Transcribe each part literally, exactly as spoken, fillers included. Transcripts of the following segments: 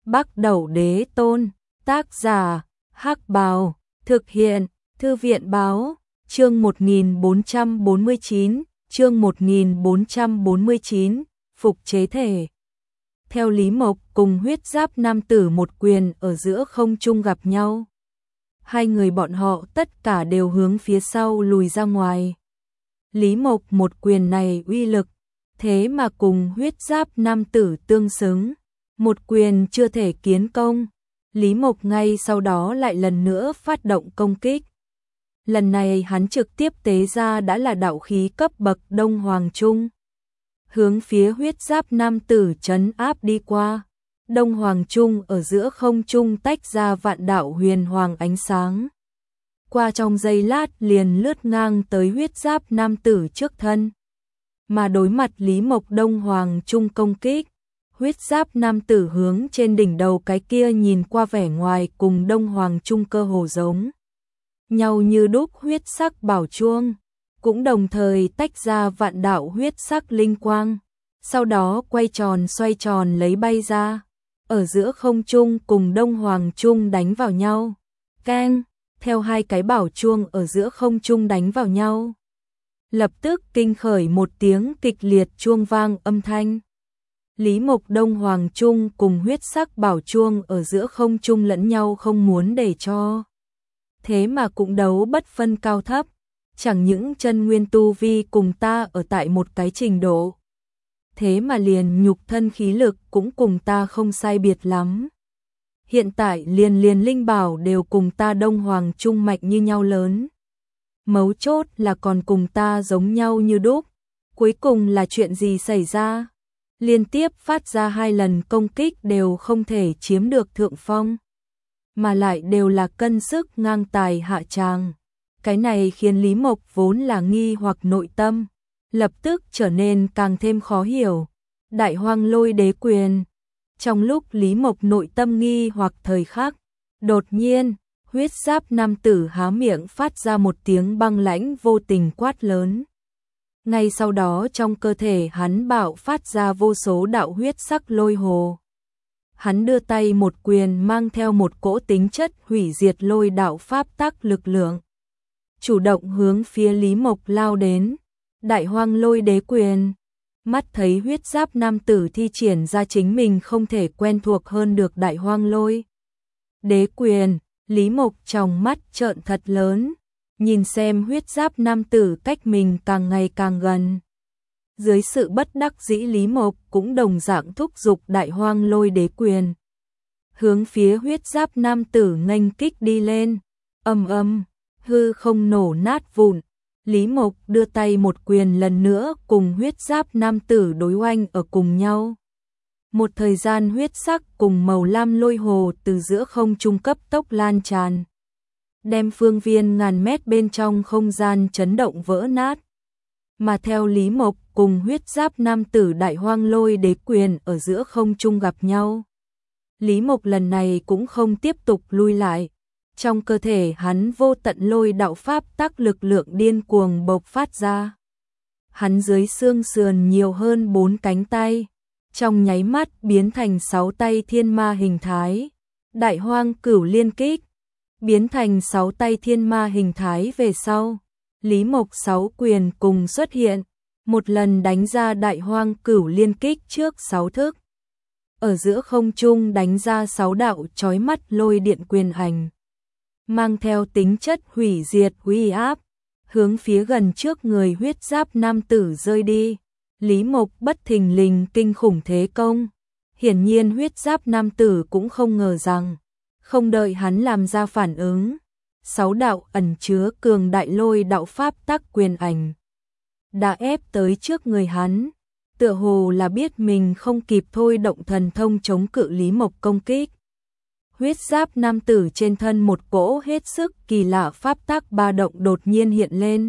Bắc Đẩu Đế Tôn, tác giả, Hắc Bào, thực hiện, Thư viện Báo, chương một nghìn bốn trăm bốn mươi chín, chương một nghìn bốn trăm bốn mươi chín, phục chế thể. Theo Lý Mộc cùng huyết giáp nam tử một quyền ở giữa không trung gặp nhau. Hai người bọn họ tất cả đều hướng phía sau lùi ra ngoài. Lý Mộc một quyền này uy lực, thế mà cùng huyết giáp nam tử tương xứng. Một quyền chưa thể kiến công, Lý Mộc ngay sau đó lại lần nữa phát động công kích. Lần này hắn trực tiếp tế ra đã là đạo khí cấp bậc Đông Hoàng Trung. Hướng phía huyết giáp nam tử trấn áp đi qua. Đông Hoàng Trung ở giữa không trung tách ra vạn đạo huyền hoàng ánh sáng. Qua trong giây lát liền lướt ngang tới huyết giáp nam tử trước thân. Mà đối mặt Lý Mộc Đông Hoàng Trung công kích, huyết giáp nam tử hướng trên đỉnh đầu cái kia nhìn qua vẻ ngoài cùng Đông Hoàng Trung cơ hồ giống nhau như đúc huyết sắc bảo chuông, cũng đồng thời tách ra vạn đạo huyết sắc linh quang, sau đó quay tròn xoay tròn lấy bay ra, ở giữa không trung cùng Đông Hoàng Trung đánh vào nhau. Keng, theo hai cái bảo chuông ở giữa không trung đánh vào nhau. Lập tức kinh khởi một tiếng kịch liệt chuông vang âm thanh. Lý Mộc Đông Hoàng Trung cùng huyết sắc bảo chuông ở giữa không trung lẫn nhau không muốn để cho. Thế mà cũng đấu bất phân cao thấp, chẳng những chân nguyên tu vi cùng ta ở tại một cái trình độ. Thế mà liền nhục thân khí lực cũng cùng ta không sai biệt lắm. Hiện tại liền liền linh bảo đều cùng ta Đông Hoàng Trung mạnh như nhau lớn. Mấu chốt là còn cùng ta giống nhau như đúc. Cuối cùng là chuyện gì xảy ra? Liên tiếp phát ra hai lần công kích đều không thể chiếm được thượng phong. Mà lại đều là cân sức ngang tài hạ tràng. Cái này khiến Lý Mộc vốn là nghi hoặc nội tâm, lập tức trở nên càng thêm khó hiểu. Đại Hoang Lôi Đế Quyền. Trong lúc Lý Mộc nội tâm nghi hoặc thời khắc, đột nhiên, huyết giáp nam tử há miệng phát ra một tiếng băng lãnh vô tình quát lớn. Ngay sau đó trong cơ thể hắn bạo phát ra vô số đạo huyết sắc lôi hồ. Hắn đưa tay một quyền mang theo một cỗ tính chất hủy diệt lôi đạo pháp tắc lực lượng. Chủ động hướng phía Lý Mộc lao đến. Đại Hoang Lôi Đế Quyền. Mắt thấy huyết giáp nam tử thi triển ra chính mình không thể quen thuộc hơn được Đại Hoang Lôi Đế Quyền. Lý Mộc trong mắt trợn thật lớn. Nhìn xem huyết giáp nam tử cách mình càng ngày càng gần. Dưới sự bất đắc dĩ Lý Mộc cũng đồng dạng thúc giục Đại Hoang Lôi Đế Quyền. Hướng phía huyết giáp nam tử nghênh kích đi lên. Ầm ầm, hư không nổ nát vụn. Lý Mộc đưa tay một quyền lần nữa cùng huyết giáp nam tử đối oanh ở cùng nhau. Một thời gian huyết sắc cùng màu lam lôi hồ từ giữa không trung cấp tốc lan tràn. Đem phương viên ngàn mét bên trong không gian chấn động vỡ nát. Mà theo Lý Mộc cùng huyết giáp nam tử Đại Hoang Lôi Đế Quyền ở giữa không trung gặp nhau. Lý Mộc lần này cũng không tiếp tục lui lại. Trong cơ thể hắn vô tận lôi đạo pháp tắc lực lượng điên cuồng bộc phát ra. Hắn dưới xương sườn nhiều hơn bốn cánh tay. Trong nháy mắt biến thành sáu tay thiên ma hình thái. Đại Hoang Cửu Liên Kích. Biến thành sáu tay thiên ma hình thái về sau. Lý Mộc sáu quyền cùng xuất hiện. Một lần đánh ra Đại Hoang Cửu Liên Kích trước sáu thức. Ở giữa không trung đánh ra sáu đạo chói mắt lôi điện quyền hành. Mang theo tính chất hủy diệt uy áp. Hướng phía gần trước người huyết giáp nam tử rơi đi. Lý Mộc bất thình lình kinh khủng thế công. Hiển nhiên huyết giáp nam tử cũng không ngờ rằng. Không đợi hắn làm ra phản ứng. Sáu đạo ẩn chứa cường đại lôi đạo pháp tắc quyền ảnh. Đã ép tới trước người hắn. Tựa hồ là biết mình không kịp thôi động thần thông chống cự Lý Mộc công kích. Huyết giáp nam tử trên thân một cỗ hết sức kỳ lạ pháp tắc ba động đột nhiên hiện lên.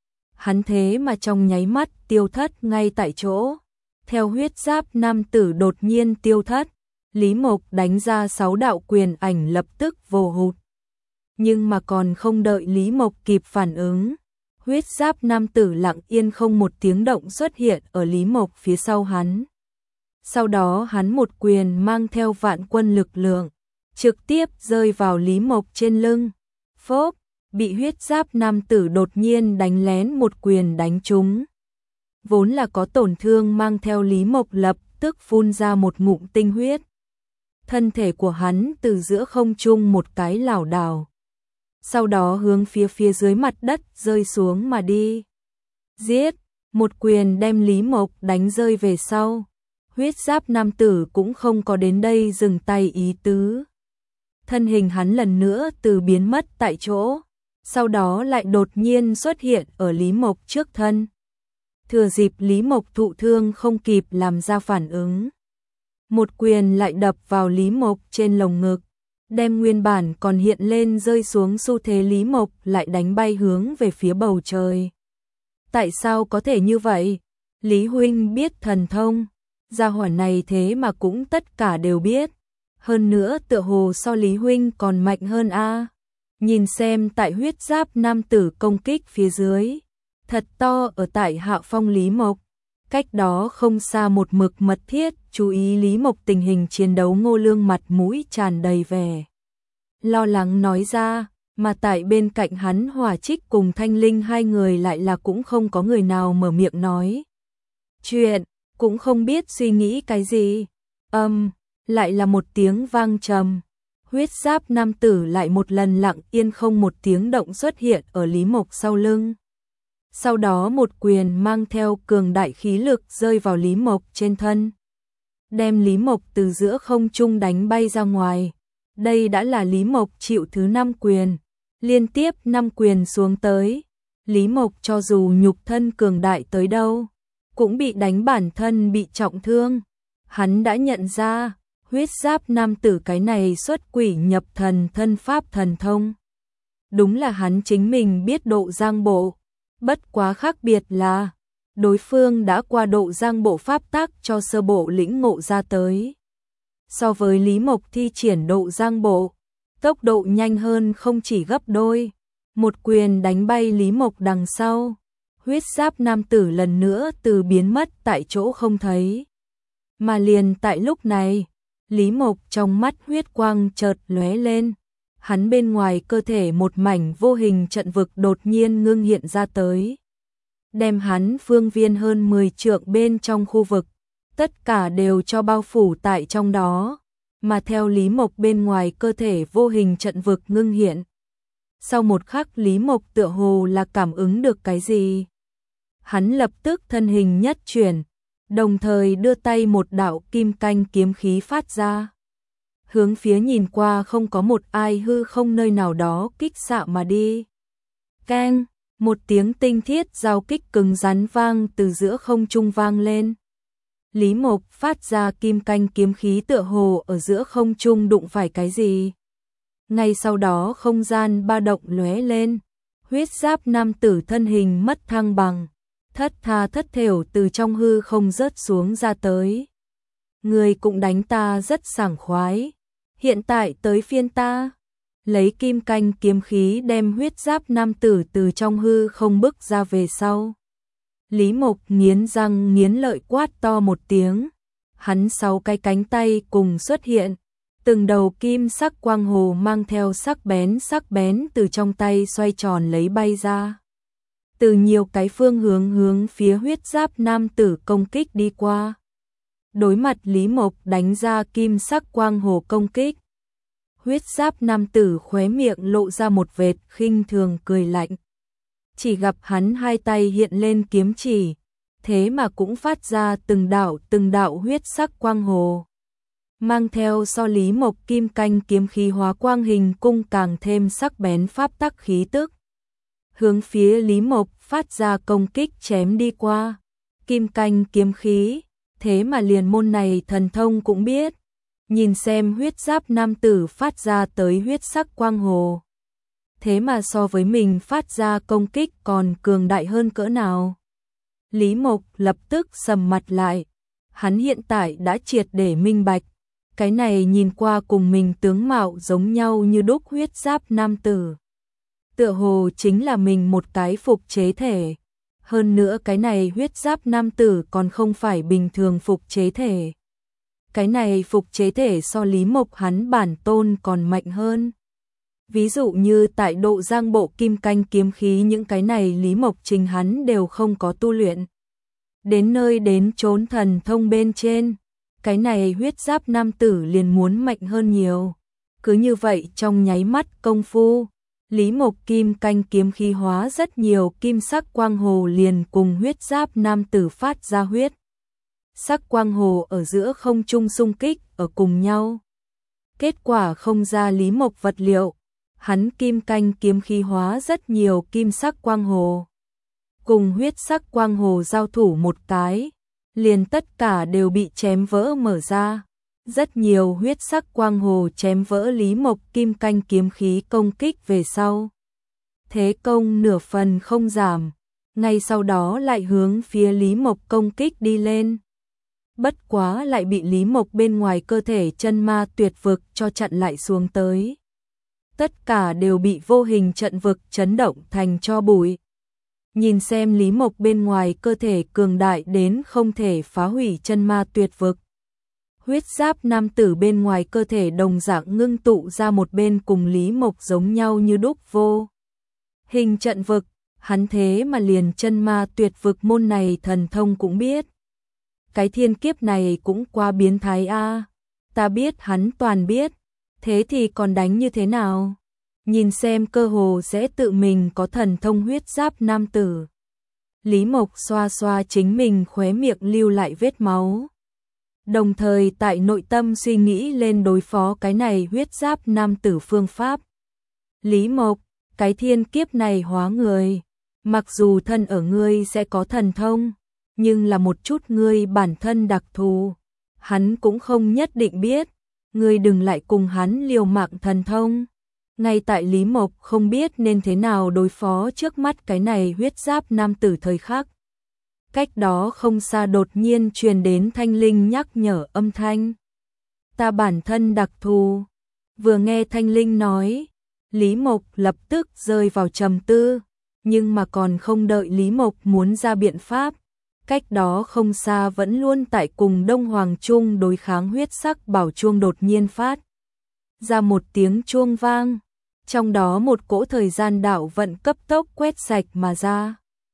Hắn thế mà trong nháy mắt tiêu thất ngay tại chỗ. Theo huyết giáp nam tử đột nhiên tiêu thất, Lý Mộc đánh ra sáu đạo quyền ảnh lập tức vô hụt. Nhưng mà còn không đợi Lý Mộc kịp phản ứng, huyết giáp nam tử lặng yên không một tiếng động xuất hiện ở Lý Mộc phía sau hắn. Sau đó hắn một quyền mang theo vạn quân lực lượng, trực tiếp rơi vào Lý Mộc trên lưng. Phốp, bị huyết giáp nam tử đột nhiên đánh lén một quyền đánh trúng. Vốn là có tổn thương mang theo Lý Mộc lập tức phun ra một ngụm tinh huyết. Thân thể của hắn từ giữa không trung một cái lảo đảo. Sau đó hướng phía phía dưới mặt đất rơi xuống mà đi. Giết, một quyền đem Lý Mộc đánh rơi về sau. Huyết giáp nam tử cũng không có đến đây dừng tay ý tứ. Thân hình hắn lần nữa từ biến mất tại chỗ, sau đó lại đột nhiên xuất hiện ở Lý Mộc trước thân. Thừa dịp Lý Mộc thụ thương không kịp làm ra phản ứng. Một quyền lại đập vào Lý Mộc trên lồng ngực, đem nguyên bản còn hiện lên rơi xuống xu thế Lý Mộc lại đánh bay hướng về phía bầu trời. Tại sao có thể như vậy? Lý huynh biết thần thông, gia hỏa này thế mà cũng tất cả đều biết. Hơn nữa tựa hồ so Lý huynh còn mạnh hơn a. Nhìn xem tại huyết giáp nam tử công kích phía dưới, thật to ở tại hạ phong Lý Mộc. Cách đó không xa một mực mật thiết chú ý Lý Mộc tình hình chiến đấu Ngô Lương mặt mũi tràn đầy vẻ lo lắng nói ra, mà tại bên cạnh hắn Hỏa Trích cùng Thanh Linh hai người lại là cũng không có người nào mở miệng nói chuyện, cũng không biết suy nghĩ cái gì. Âm, um, lại là một tiếng vang trầm. Huyết giáp nam tử lại một lần lặng yên không một tiếng động xuất hiện ở Lý Mộc sau lưng. Sau đó một quyền mang theo cường đại khí lực rơi vào Lý Mộc trên thân, đem Lý Mộc từ giữa không trung đánh bay ra ngoài. Đây đã là Lý Mộc chịu thứ năm quyền, liên tiếp năm quyền xuống tới. Lý Mộc cho dù nhục thân cường đại tới đâu, cũng bị đánh bản thân bị trọng thương. Hắn đã nhận ra, huyết giáp nam tử cái này xuất quỷ nhập thần thân pháp thần thông. Đúng là hắn chính mình biết độ giang bộ. Bất quá khác biệt là, đối phương đã qua độ giang bộ pháp tắc cho sơ bộ lĩnh ngộ ra tới. So với Lý Mộc thi triển độ giang bộ, tốc độ nhanh hơn không chỉ gấp đôi. Một quyền đánh bay Lý Mộc đằng sau, huyết giáp nam tử lần nữa từ biến mất tại chỗ không thấy. Mà liền tại lúc này, Lý Mộc trong mắt huyết quang chợt lóe lên. Hắn bên ngoài cơ thể một mảnh vô hình trận vực đột nhiên ngưng hiện ra tới. Đem hắn phương viên hơn mười trượng bên trong khu vực, tất cả đều cho bao phủ tại trong đó. Mà theo Lý Mộc bên ngoài cơ thể vô hình trận vực ngưng hiện. Sau một khắc Lý Mộc tựa hồ là cảm ứng được cái gì. Hắn lập tức thân hình nhất chuyển, đồng thời đưa tay một đạo kim canh kiếm khí phát ra. Hướng phía nhìn qua không có một ai hư không nơi nào đó kích xạ mà đi. Keng, một tiếng tinh thiết giao kích cứng rắn vang từ giữa không trung vang lên. Lý Mộc phát ra kim canh kiếm khí tựa hồ ở giữa không trung đụng phải cái gì. Ngay sau đó không gian ba động lóe lên, huyết giáp nam tử thân hình mất thăng bằng, thất tha thất thểu từ trong hư không rớt xuống ra tới. Người cũng đánh ta rất sảng khoái. Hiện tại tới phiên ta. Lấy kim canh kiếm khí đem huyết giáp nam tử từ trong hư không bức ra về sau. Lý Mộc nghiến răng nghiến lợi quát to một tiếng. Hắn sáu cái cánh tay cùng xuất hiện. Từng đầu kim sắc quang hồ mang theo sắc bén sắc bén từ trong tay xoay tròn lấy bay ra. Từ nhiều cái phương hướng hướng phía huyết giáp nam tử công kích đi qua. Đối mặt Lý Mộc đánh ra kim sắc quang hồ công kích. Huyết giáp nam tử khóe miệng lộ ra một vệt khinh thường cười lạnh. Chỉ gặp hắn hai tay hiện lên kiếm chỉ, thế mà cũng phát ra từng đạo từng đạo huyết sắc quang hồ. Mang theo so Lý Mộc kim canh kiếm khí hóa quang hình cung càng thêm sắc bén pháp tắc khí tức. Hướng phía Lý Mộc phát ra công kích chém đi qua. Kim canh kiếm khí, thế mà liền môn này thần thông cũng biết. Nhìn xem huyết giáp nam tử phát ra tới huyết sắc quang hồ. Thế mà so với mình phát ra công kích còn cường đại hơn cỡ nào. Lý Mộc lập tức sầm mặt lại. Hắn hiện tại đã triệt để minh bạch. Cái này nhìn qua cùng mình tướng mạo giống nhau như đúc huyết giáp nam tử. Tựa hồ chính là mình một cái phục chế thể. Hơn nữa cái này huyết giáp nam tử còn không phải bình thường phục chế thể. cái này phục chế thể so Lý Mộc hắn bản tôn còn mạnh hơn. Ví dụ như tại độ giang bộ kim canh kiếm khí, những cái này Lý Mộc chính hắn đều không có tu luyện. Đến nơi đến chốn thần thông bên trên, cái này huyết giáp nam tử liền muốn mạnh hơn nhiều. Cứ như vậy trong nháy mắt công phu, Lý Mộc kim canh kiếm khí hóa rất nhiều kim sắc quang hồ liền cùng huyết giáp nam tử phát ra huyết sắc quang hồ ở giữa không trung xung kích ở cùng nhau. Kết quả không ra Lý Mộc vật liệu, hắn kim canh kiếm khí hóa rất nhiều kim sắc quang hồ. Cùng huyết sắc quang hồ giao thủ một cái, liền tất cả đều bị chém vỡ mở ra. Rất nhiều huyết sắc quang hồ chém vỡ Lý Mộc kim canh kiếm khí công kích về sau. Thế công nửa phần không giảm, ngay sau đó lại hướng phía Lý Mộc công kích đi lên. Bất quá lại bị Lý Mộc bên ngoài cơ thể chân ma tuyệt vực cho chặn lại xuống tới. Tất cả đều bị vô hình trận vực chấn động thành tro bụi. Nhìn xem Lý Mộc bên ngoài cơ thể cường đại đến không thể phá hủy chân ma tuyệt vực. Huyết giáp nam tử bên ngoài cơ thể đồng dạng ngưng tụ ra một bên cùng Lý Mộc giống nhau như đúc vô hình trận vực, hắn thế mà liền chân ma tuyệt vực môn này thần thông cũng biết. Cái thiên kiếp này cũng quá biến thái a. Ta biết hắn toàn biết, thế thì còn đánh như thế nào? Nhìn xem cơ hồ sẽ tự mình có thần thông huyết giáp nam tử. Lý Mộc xoa xoa chính mình khóe miệng lưu lại vết máu. Đồng thời tại nội tâm suy nghĩ lên đối phó cái này huyết giáp nam tử phương pháp. Lý Mộc, cái thiên kiếp này hóa người, mặc dù thân ở ngươi sẽ có thần thông, nhưng là một chút ngươi bản thân đặc thù, hắn cũng không nhất định biết, ngươi đừng lại cùng hắn liều mạng thần thông. Ngay tại Lý Mộc không biết nên thế nào đối phó trước mắt cái này huyết giáp nam tử thời khắc. Cách đó không xa đột nhiên truyền đến thanh linh nhắc nhở âm thanh. Ta bản thân đặc thù. Vừa nghe thanh linh nói, Lý Mộc lập tức rơi vào trầm tư, nhưng mà còn không đợi Lý Mộc muốn ra biện pháp. Cách đó không xa vẫn luôn tại cùng Đông Hoàng Trung đối kháng huyết sắc bảo chuông đột nhiên phát ra một tiếng chuông vang. Trong đó một cỗ thời gian đạo vận cấp tốc quét sạch mà ra,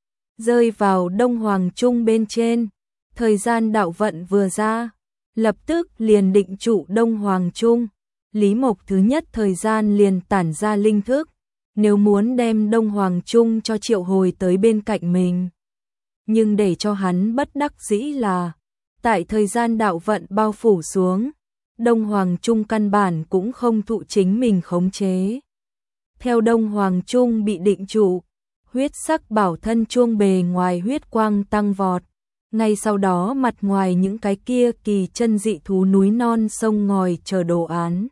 rơi vào Đông Hoàng Trung bên trên. Thời gian đạo vận vừa ra, lập tức liền định trụ Đông Hoàng Trung. Lý Mộc thứ nhất thời gian liền tản ra linh thức, nếu muốn đem Đông Hoàng Trung cho triệu hồi tới bên cạnh mình. Nhưng để cho hắn bất đắc dĩ là, tại thời gian đạo vận bao phủ xuống, Đông Hoàng Trung căn bản cũng không thụ chính mình khống chế. Theo Đông Hoàng Trung bị định trụ, huyết sắc bảo thân chuông bề ngoài huyết quang tăng vọt. Ngay sau đó mặt ngoài những cái kia kỳ chân dị thú núi non sông ngòi chờ đồ án.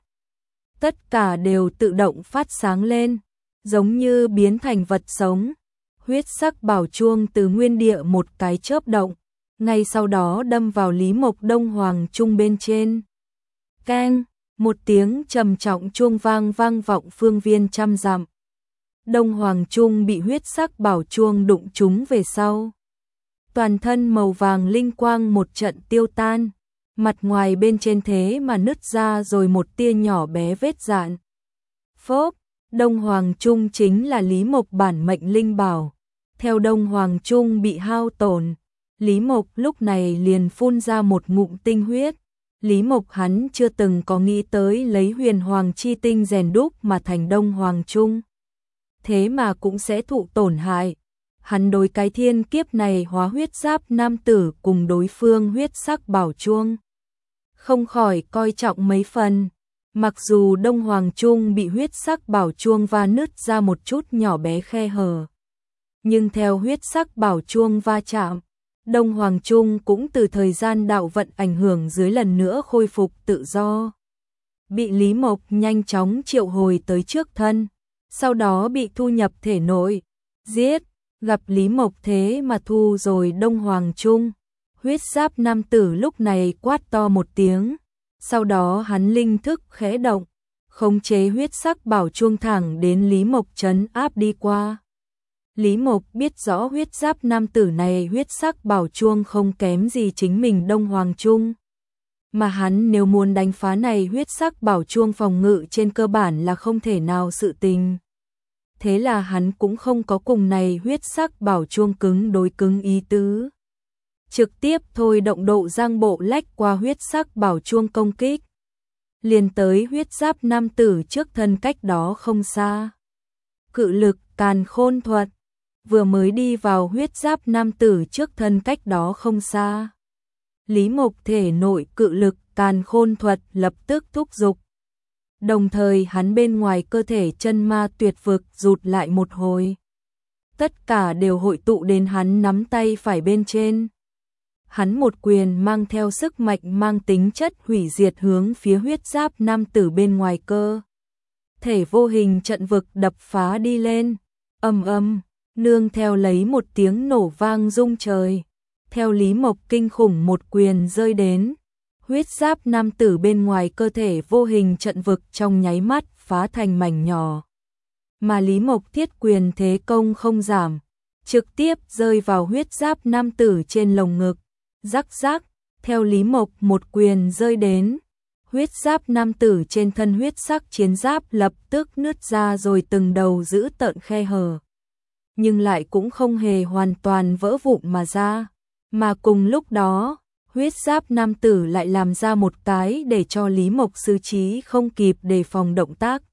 Tất cả đều tự động phát sáng lên, giống như biến thành vật sống. Huyết sắc bảo chuông từ nguyên địa một cái chớp động, ngay sau đó đâm vào Lý Mộc Đông Hoàng Trung bên trên. Keng! Một tiếng trầm trọng chuông vang vang vọng phương viên trăm dặm. Đông Hoàng Trung bị huyết sắc bảo chuông đụng trúng về sau. Toàn thân màu vàng linh quang một trận tiêu tan, mặt ngoài bên trên thế mà nứt ra rồi một tia nhỏ bé vết dạn. Phốp! Đông Hoàng Trung chính là Lý Mộc bản mệnh linh bảo. Theo Đông Hoàng Trung bị hao tổn, Lý Mộc lúc này liền phun ra một ngụm tinh huyết. Lý Mộc hắn chưa từng có nghĩ tới lấy huyền hoàng chi tinh rèn đúc mà thành Đông Hoàng Trung. Thế mà cũng sẽ thụ tổn hại. Hắn đối cái thiên kiếp này hóa huyết giáp nam tử cùng đối phương huyết sắc bảo chuông. Không khỏi coi trọng mấy phần. Mặc dù Đông Hoàng Trung bị huyết sắc bảo chuông va nứt ra một chút nhỏ bé khe hở. Nhưng theo huyết sắc bảo chuông va chạm, Đông Hoàng Trung cũng từ thời gian đạo vận ảnh hưởng dưới lần nữa khôi phục tự do. Bị Lý Mộc nhanh chóng triệu hồi tới trước thân, sau đó bị thu nhập thể nội, giết, gặp Lý Mộc thế mà thu rồi Đông Hoàng Trung. Huyết giáp nam tử lúc này quát to một tiếng, sau đó hắn linh thức khẽ động, khống chế huyết sắc bảo chuông thẳng đến Lý Mộc trấn áp đi qua. Lý Mộc biết rõ huyết giáp nam tử này huyết sắc bảo chuông không kém gì chính mình Đông Hoàng Trung. Mà hắn nếu muốn đánh phá này huyết sắc bảo chuông phòng ngự trên cơ bản là không thể nào sự tình. Thế là hắn cũng không có cùng này huyết sắc bảo chuông cứng đối cứng ý tứ. Trực tiếp thôi động độ giang bộ lách qua huyết sắc bảo chuông công kích. Liền tới huyết giáp nam tử trước thân cách đó không xa. Cự lực càn khôn thuật. Vừa mới đi vào huyết giáp nam tử trước thân cách đó không xa. Lý Mộc thể nội cự lực càn khôn thuật lập tức thúc giục. Đồng thời hắn bên ngoài cơ thể chân ma tuyệt vực rụt lại một hồi. Tất cả đều hội tụ đến hắn nắm tay phải bên trên. Hắn một quyền mang theo sức mạnh mang tính chất hủy diệt hướng phía huyết giáp nam tử bên ngoài cơ. Thể vô hình trận vực đập phá đi lên. Ầm ầm, nương theo lấy một tiếng nổ vang rung trời. Theo Lý Mộc kinh khủng một quyền rơi đến. Huyết giáp nam tử bên ngoài cơ thể vô hình trận vực trong nháy mắt phá thành mảnh nhỏ. Mà Lý Mộc thiết quyền thế công không giảm. Trực tiếp rơi vào huyết giáp nam tử trên lồng ngực. Rắc rắc, theo Lý Mộc một quyền rơi đến, huyết giáp nam tử trên thân huyết sắc chiến giáp lập tức nứt ra rồi từng đầu giữ tợn khe hở. Nhưng lại cũng không hề hoàn toàn vỡ vụn mà ra, mà cùng lúc đó, huyết giáp nam tử lại làm ra một cái để cho Lý Mộc xử trí không kịp đề phòng động tác.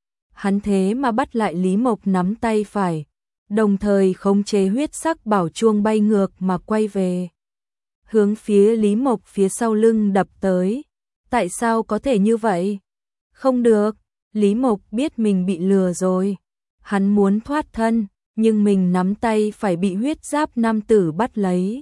Hắn thế mà bắt lại Lý Mộc nắm tay phải, đồng thời khống chế huyết sắc bảo chuông bay ngược mà quay về. Hướng phía Lý Mộc phía sau lưng đập tới. Tại sao có thể như vậy? Không được, Lý Mộc biết mình bị lừa rồi. Hắn muốn thoát thân, nhưng mình nắm tay phải bị huyết giáp nam tử bắt lấy.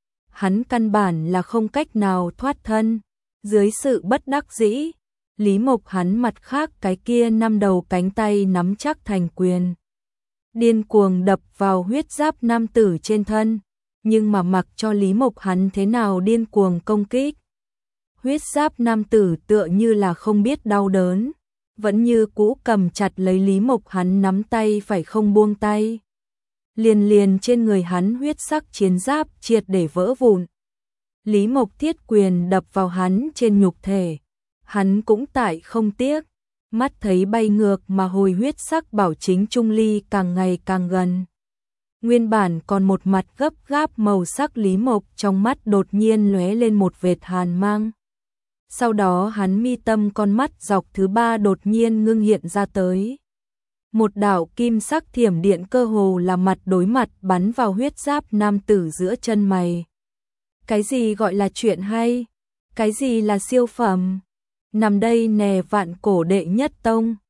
Hắn căn bản là không cách nào thoát thân. Dưới sự bất đắc dĩ, Lý Mộc hắn mặt khác cái kia năm đầu cánh tay nắm chắc thành quyền. Điên cuồng đập vào huyết giáp nam tử trên thân. Nhưng mà mặc cho Lý Mộc hắn thế nào điên cuồng công kích. Huyết giáp nam tử tựa như là không biết đau đớn. Vẫn như cũ cầm chặt lấy Lý Mộc hắn nắm tay phải không buông tay. Liền liền trên người hắn huyết sắc chiến giáp triệt để vỡ vụn. Lý Mộc thiết quyền đập vào hắn trên nhục thể. Hắn cũng tại không tiếc. Mắt thấy bay ngược mà hồi huyết sắc bảo chính trung ly càng ngày càng gần. Nguyên bản còn một mặt gấp gáp màu sắc Lý Mộc trong mắt đột nhiên lóe lên một vệt hàn mang. Sau đó hắn mi tâm con mắt dọc thứ ba đột nhiên ngưng hiện ra tới. Một đạo kim sắc thiểm điện cơ hồ là mặt đối mặt bắn vào huyết giáp nam tử giữa chân mày. Cái gì gọi là chuyện hay? Cái gì là siêu phẩm? Nằm đây nè vạn cổ đệ nhất tông.